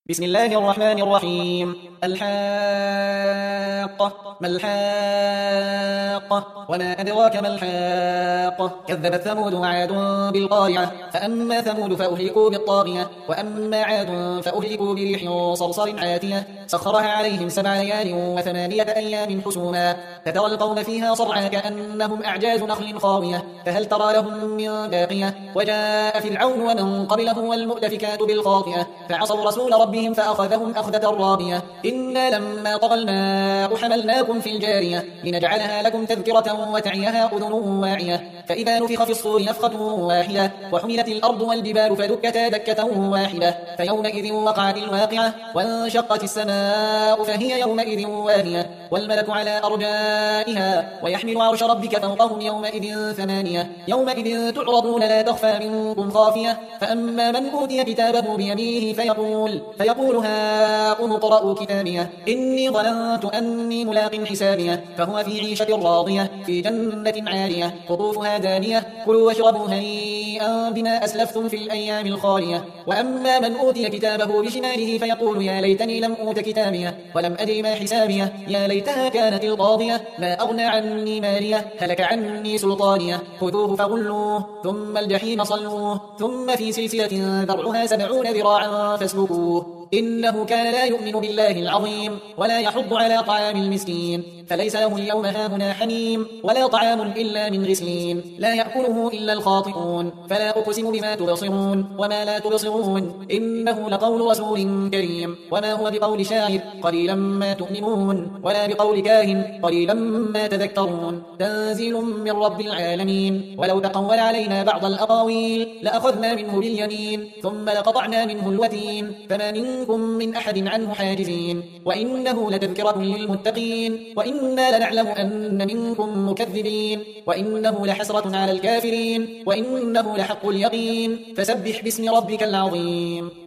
بسم الله الرحمن الرحيم. الحاقة ما الحاقة وما أدراك ما الحاقة. كذبت ثمود وعاد بالقارعة. فأما ثمود فأهلكوا بالطاغية وأما عاد فأهلكوا بريح صرصر عاتية سخرها عليهم 7 ليال و8 أيام حسوما فترى القوم فيها صرعى كأنهم أعجاز نخل خاوية فهل ترى لهم من باقية. وجاء فرعون ومن قبله والمؤتفكات بالخاطئة فعصوا رسول ربهم فأخذهم أخذة رابية. إنا لما طغى الماء حملناكم في الجارية لنجعلها لكم تذكرة وتعيها أذن واعية. فإذا نفخ في الصور نفخة واحدة وحملت الأرض والجبال فدكتا دكة واحدة فيومئذ وقعت الواقعة وانشقت السماء فهي يومئذ واهية والملك على أرجائها ويحمل عرش ربك فوقهم يومئذ 8 يومئذ تعرضون لا تخفى منكم خافية. فأما من أوتي كتابه بيمينه فيقول هاؤم اقرءوا كتابيه إني ظننت أني ملاق حسابيه فهو في عيشة راضية في جنة عالية قطوفها دانية كلوا واشربوا هنيئا بما أسلفتم في الأيام الخالية. وأما من أوتي كتابه بشماله فيقول يا ليتني لم أوت كتابيه ولم أدر ما حسابيه يا ليتها كانت القاضية ما أغنى عني ماليه هلك عني سلطانيه خذوه فغلوه ثم الجحيم صلوه ثم في سلسلة ذرعها 70 ذراعا فاسلكوه إنه كان لا يؤمن بالله العظيم ولا يحض على طعام المسكين فليس له اليوم هاهنا حميم ولا طعام إلا من غسلين لا يأكله إلا الخاطئون. فلا أقسم بما تبصرون وما لا تبصرون إنه لقول رسول كريم وما هو بقول شاعر قليلا ما تؤمنون ولا بقول كاهن قليلا ما تذكرون تنزيل من رب العالمين. ولو تقول علينا بعض الأقاويل لأخذنا منه باليمين ثم لقطعنا منه الوتين فما منكم من أحد عنه حاجزين وإنه لتذكرة للمتقين وإنا لنعلم أن منكم مكذبين وإنه لحسرة على الكافرين وإنه لحق اليقين فسبح باسم ربك العظيم.